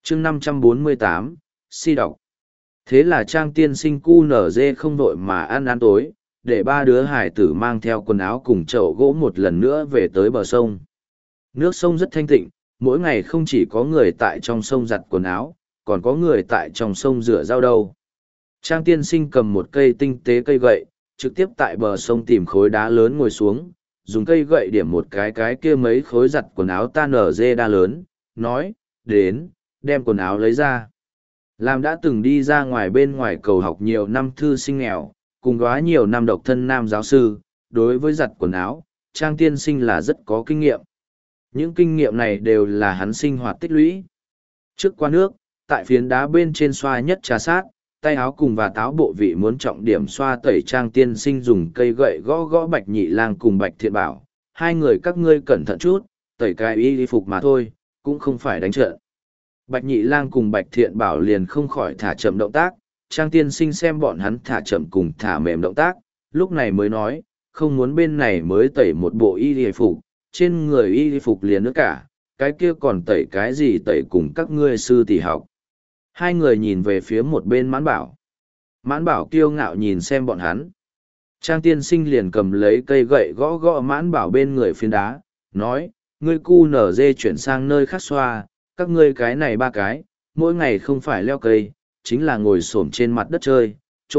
chương 548, si đọc. Thế là Trang tiên sinh cu nở dê không vội mà ăn tối, để ba đứa hải tử mang theo quần áo cùng chậu gỗ một lần nữa về tới bờ sông. Nước sông rất thanh tịnh, mỗi ngày không chỉ có người tại trong sông giặt quần áo, còn có người tại trong sông rửa rau đâu. Trang tiên sinh cầm một cây tinh tế cây gậy, trực tiếp tại bờ sông tìm khối đá lớn ngồi xuống, dùng cây gậy điểm một cái kia mấy khối giặt quần áo tan nở dê đa lớn, nói, đến, đem quần áo lấy ra. Làm đã từng đi ra ngoài bên ngoài cầu học nhiều năm thư sinh nghèo, cùng góa nhiều năm độc thân nam giáo sư, đối với giặt quần áo, Trang tiên sinh là rất có kinh nghiệm. Những kinh nghiệm này đều là hắn sinh hoạt tích lũy. Trước qua nước, tại phiến đá bên trên xoa nhất trà sát, tay áo cùng và táo bộ vị muốn trọng điểm xoa tẩy. Trang tiên sinh dùng cây gậy gõ gõ Bạch Nhị Lang cùng Bạch Thiện Bảo, hai người các ngươi cẩn thận chút, tẩy cái y phục mà thôi, cũng không phải đánh trận. Bạch Nhị Lang cùng Bạch Thiện Bảo liền không khỏi thả chậm động tác, Trang tiên sinh xem bọn hắn thả chậm cùng thả mềm động tác, lúc này mới nói, không muốn bên này mới tẩy một bộ y phục, trên người y phục liền nữa cả, cái kia còn tẩy cái gì tẩy cùng các ngươi sư tỷ học. Hai người nhìn về phía một bên Mãn Bảo. Mãn Bảo kiêu ngạo nhìn xem bọn hắn. Trang tiên sinh liền cầm lấy cây gậy gõ gõ Mãn Bảo bên người phiến đá, nói, ngươi cu nở dê chuyển sang nơi khác xoa, các ngươi cái này ba cái, mỗi ngày không phải leo cây, chính là ngồi xổm trên mặt đất chơi,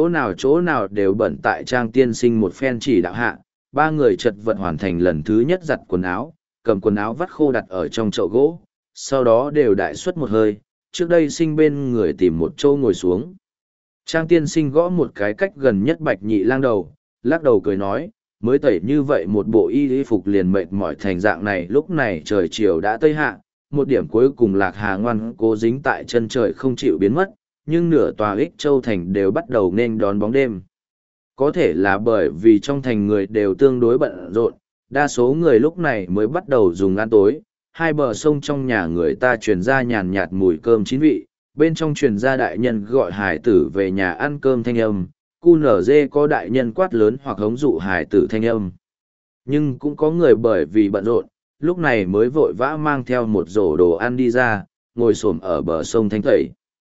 chỗ nào đều bẩn. Tại Trang tiên sinh một phen chỉ đạo hạ, ba người chật vật hoàn thành lần thứ nhất giặt quần áo, cầm quần áo vắt khô đặt ở trong chậu gỗ, sau đó đều đại suất một hơi, trước đây sinh bên người tìm một chỗ ngồi xuống. Trang tiên sinh gõ một cái cách gần nhất Bạch Nhị Lang đầu, lắc đầu cười nói, mới tẩy như vậy một bộ y phục liền mệt mỏi thành dạng này. Lúc này trời chiều đã tây hạ, một điểm cuối cùng Lạc Hà ngoan cố dính tại chân trời không chịu biến mất, nhưng nửa tòa Ích Châu thành đều bắt đầu nên đón bóng đêm. Có thể là bởi vì trong thành người đều tương đối bận rộn, đa số người lúc này mới bắt đầu dùng ăn tối. Hai bờ sông trong nhà người ta truyền ra nhàn nhạt mùi cơm chín vị, bên trong truyền ra đại nhân gọi hải tử về nhà ăn cơm thanh âm, cu nở dê có đại nhân quát lớn hoặc hống dụ hải tử thanh âm. Nhưng cũng có người bởi vì bận rộn, lúc này mới vội vã mang theo một rổ đồ ăn đi ra, ngồi xổm ở bờ sông thanh tẩy.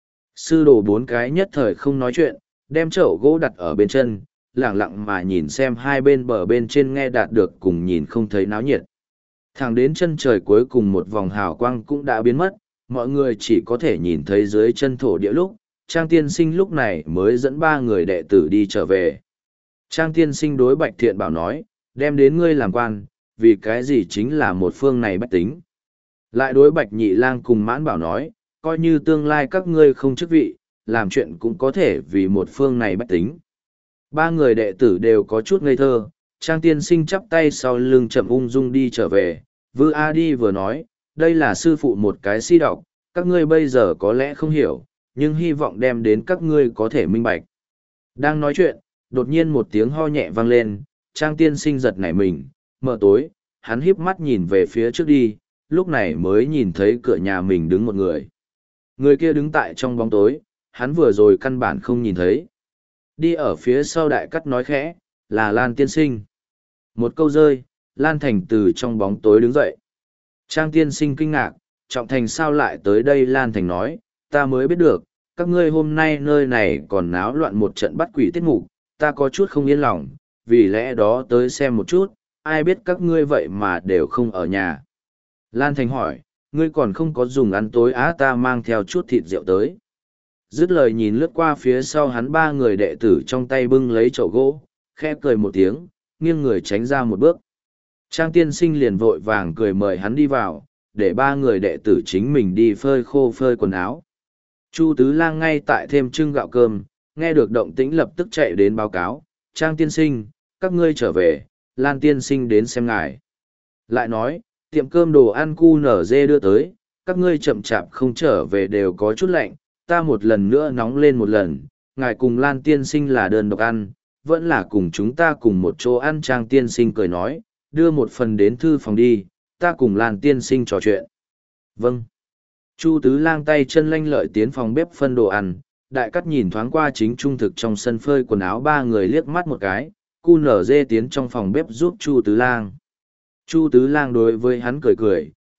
Sư đồ bốn cái nhất thời không nói chuyện, đem chậu gỗ đặt ở bên chân, lẳng lặng mà nhìn xem hai bên bờ bên trên nghe đạt được cùng nhìn không thấy náo nhiệt. Thẳng đến chân trời cuối cùng một vòng hào quang cũng đã biến mất, mọi người chỉ có thể nhìn thấy dưới chân thổ địa lúc, Trang tiên sinh lúc này mới dẫn ba người đệ tử đi trở về. Trang tiên sinh đối Bạch Thiện Bảo nói, đem đến ngươi làm quan, vì cái gì chính là một phương này bách tính. Lại đối Bạch Nhị Lang cùng Mãn Bảo nói, coi như tương lai các ngươi không chức vị, làm chuyện cũng có thể vì một phương này bách tính. Ba người đệ tử đều có chút ngây thơ, Trang tiên sinh chắp tay sau lưng chậm ung dung đi trở về, vừa đi vừa nói, đây là sư phụ một cái si đọc, các ngươi bây giờ có lẽ không hiểu, nhưng hy vọng đem đến các ngươi có thể minh bạch. Đang nói chuyện, đột nhiên một tiếng ho nhẹ vang lên, Trang tiên sinh giật nảy mình, mở tối, hắn híp mắt nhìn về phía trước đi, lúc này mới nhìn thấy cửa nhà mình đứng một người. Người kia đứng tại trong bóng tối, hắn vừa rồi căn bản không nhìn thấy. Đi ở phía sau đại cắt nói khẽ, là Lan tiên sinh. Một câu rơi, Lan Thành từ trong bóng tối đứng dậy. Trang tiên sinh kinh ngạc, Trọng Thành sao lại tới đây? Lan Thành nói, ta mới biết được, các ngươi hôm nay nơi này còn náo loạn một trận bắt quỷ tiết mục, ta có chút không yên lòng, vì lẽ đó tới xem một chút, ai biết các ngươi vậy mà đều không ở nhà. Lan Thành hỏi, ngươi còn không có dùng ăn tối á? Ta mang theo chút thịt rượu tới. Dứt lời nhìn lướt qua phía sau hắn ba người đệ tử trong tay bưng lấy chậu gỗ, khẽ cười một tiếng, nghiêng người tránh ra một bước. Trang tiên sinh liền vội vàng cười mời hắn đi vào, để ba người đệ tử chính mình đi phơi khô phơi quần áo. Chu Tứ Lang ngay tại thêm trưng gạo cơm, nghe được động tĩnh lập tức chạy đến báo cáo, Trang tiên sinh, các ngươi trở về, Lan tiên sinh đến xem ngài. Lại nói, tiệm cơm đồ ăn cu nở dê đưa tới, các ngươi chậm chạp không trở về đều có chút lạnh, ta một lần nữa nóng lên một lần, ngài cùng Lan tiên sinh là đơn độc ăn, vẫn là cùng chúng ta cùng một chỗ ăn. Trang tiên sinh cười nói, đưa một phần đến thư phòng đi, ta cùng Lan tiên sinh trò chuyện. Vâng. Chu Tứ Lang tay chân lanh lợi tiến phòng bếp phân đồ ăn, đại cắt nhìn thoáng qua chính trung thực trong sân phơi quần áo ba người liếc mắt một cái, cu nở dê tiến trong phòng bếp giúp Chu Tứ Lang. Chu Tứ Lang đối với hắn cười cười,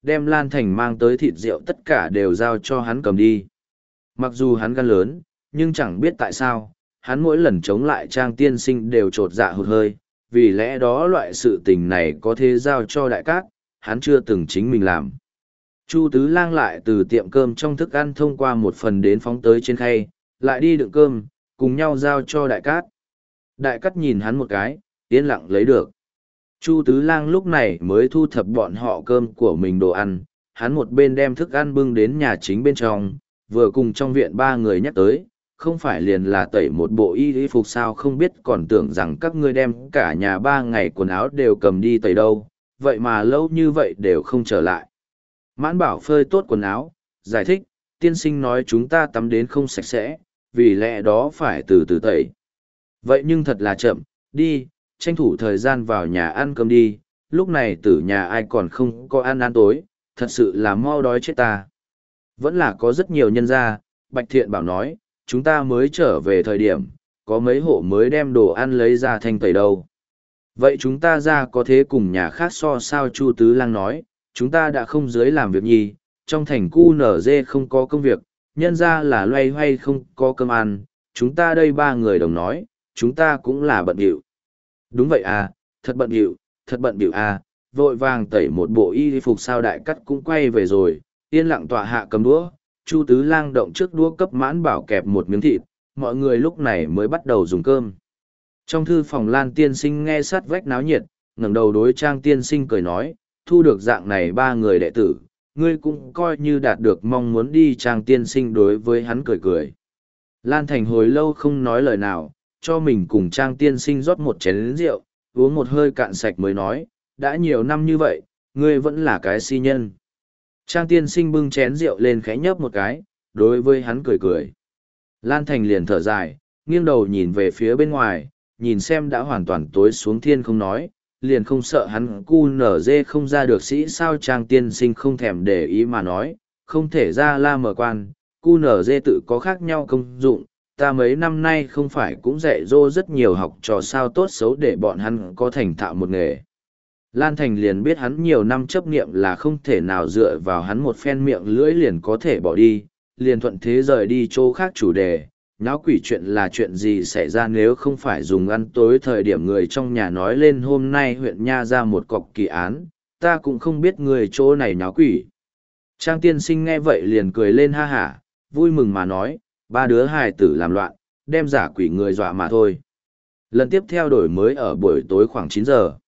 đem Lan Thành mang tới thịt rượu tất cả đều giao cho hắn cầm đi. Mặc dù hắn gan lớn, nhưng chẳng biết tại sao, hắn mỗi lần chống lại Trang tiên sinh đều trột dạ hụt hơi, vì lẽ đó loại sự tình này có thể giao cho đại cát, hắn chưa từng chính mình làm. Chu Tứ Lang lại từ tiệm cơm trong thức ăn thông qua một phần đến phóng tới trên khay, lại đi đựng cơm, cùng nhau giao cho đại cát. Đại cát nhìn hắn một cái, yên lặng lấy được. Chu Tứ Lang lúc này mới thu thập bọn họ cơm của mình đồ ăn, hắn một bên đem thức ăn bưng đến nhà chính bên trong, vừa cùng trong viện ba người nhắc tới, không phải liền là tẩy một bộ y phục sao, không biết còn tưởng rằng các ngươi đem cả nhà 3 ngày quần áo đều cầm đi tẩy đâu, vậy mà lâu như vậy đều không trở lại. Mãn Bảo phơi tốt quần áo, giải thích, tiên sinh nói chúng ta tắm đến không sạch sẽ, vì lẽ đó phải từ từ tẩy. Vậy nhưng thật là chậm, đi, tranh thủ thời gian vào nhà ăn cơm đi, lúc này từ nhà ai còn không có ăn tối, thật sự là mau đói chết ta. Vẫn là có rất nhiều nhân gia, Bạch Thiện bảo nói, chúng ta mới trở về thời điểm, có mấy hộ mới đem đồ ăn lấy ra thanh tẩy đâu. Vậy chúng ta ra có thế cùng nhà khác so sao? Chu Tứ Lang nói, chúng ta đã không dưới làm việc nhì, trong thành cu nở dê không có công việc, nhân ra là loay hoay không có cơm ăn, chúng ta đây 3 người đồng nói, chúng ta cũng là bận bịu. Đúng vậy à, thật bận bịu à, vội vàng tẩy một bộ y phục sao. Đại cắt cũng quay về rồi, yên lặng tọa hạ cầm đũa, Chu Tứ Lang động trước đũa cấp Mãn Bảo kẹp một miếng thịt, mọi người lúc này mới bắt đầu dùng cơm. Trong thư phòng Lan tiên sinh nghe sát vách náo nhiệt, ngẩng đầu đối Trang tiên sinh cười nói, thu được dạng này 3 người đệ tử, ngươi cũng coi như đạt được mong muốn đi. Trang tiên sinh đối với hắn cười cười. Lan Thành hồi lâu không nói lời nào, cho mình cùng Trang tiên sinh rót một chén rượu, uống một hơi cạn sạch mới nói, đã nhiều năm như vậy, ngươi vẫn là cái si nhân. Trang tiên sinh bưng chén rượu lên khẽ nhấp một cái, đối với hắn cười cười. Lan Thành liền thở dài, nghiêng đầu nhìn về phía bên ngoài, nhìn xem đã hoàn toàn tối xuống thiên không nói, liền không sợ hắn cu nở dê không ra được sĩ sao. Trang tiên sinh không thèm để ý mà nói, không thể ra la mở quan, cu nở dê tự có khác nhau công dụng, ta mấy năm nay không phải cũng dạy dỗ rất nhiều học trò sao tốt xấu để bọn hắn có thành thạo một nghề. Lan Thành liền biết hắn nhiều năm chấp niệm là không thể nào dựa vào hắn một phen miệng lưỡi liền có thể bỏ đi, liền thuận thế rời đi chỗ khác chủ đề. Náo quỷ chuyện là chuyện gì xảy ra nếu không phải dùng ăn tối thời điểm người trong nhà nói lên hôm nay huyện Nha ra một cọc kỳ án, ta cũng không biết người chỗ này náo quỷ. Trang tiên sinh nghe vậy liền cười lên ha hả, vui mừng mà nói, 3 đứa hài tử làm loạn, đem giả quỷ người dọa mà thôi. Lần tiếp theo đổi mới ở buổi tối khoảng 9 giờ.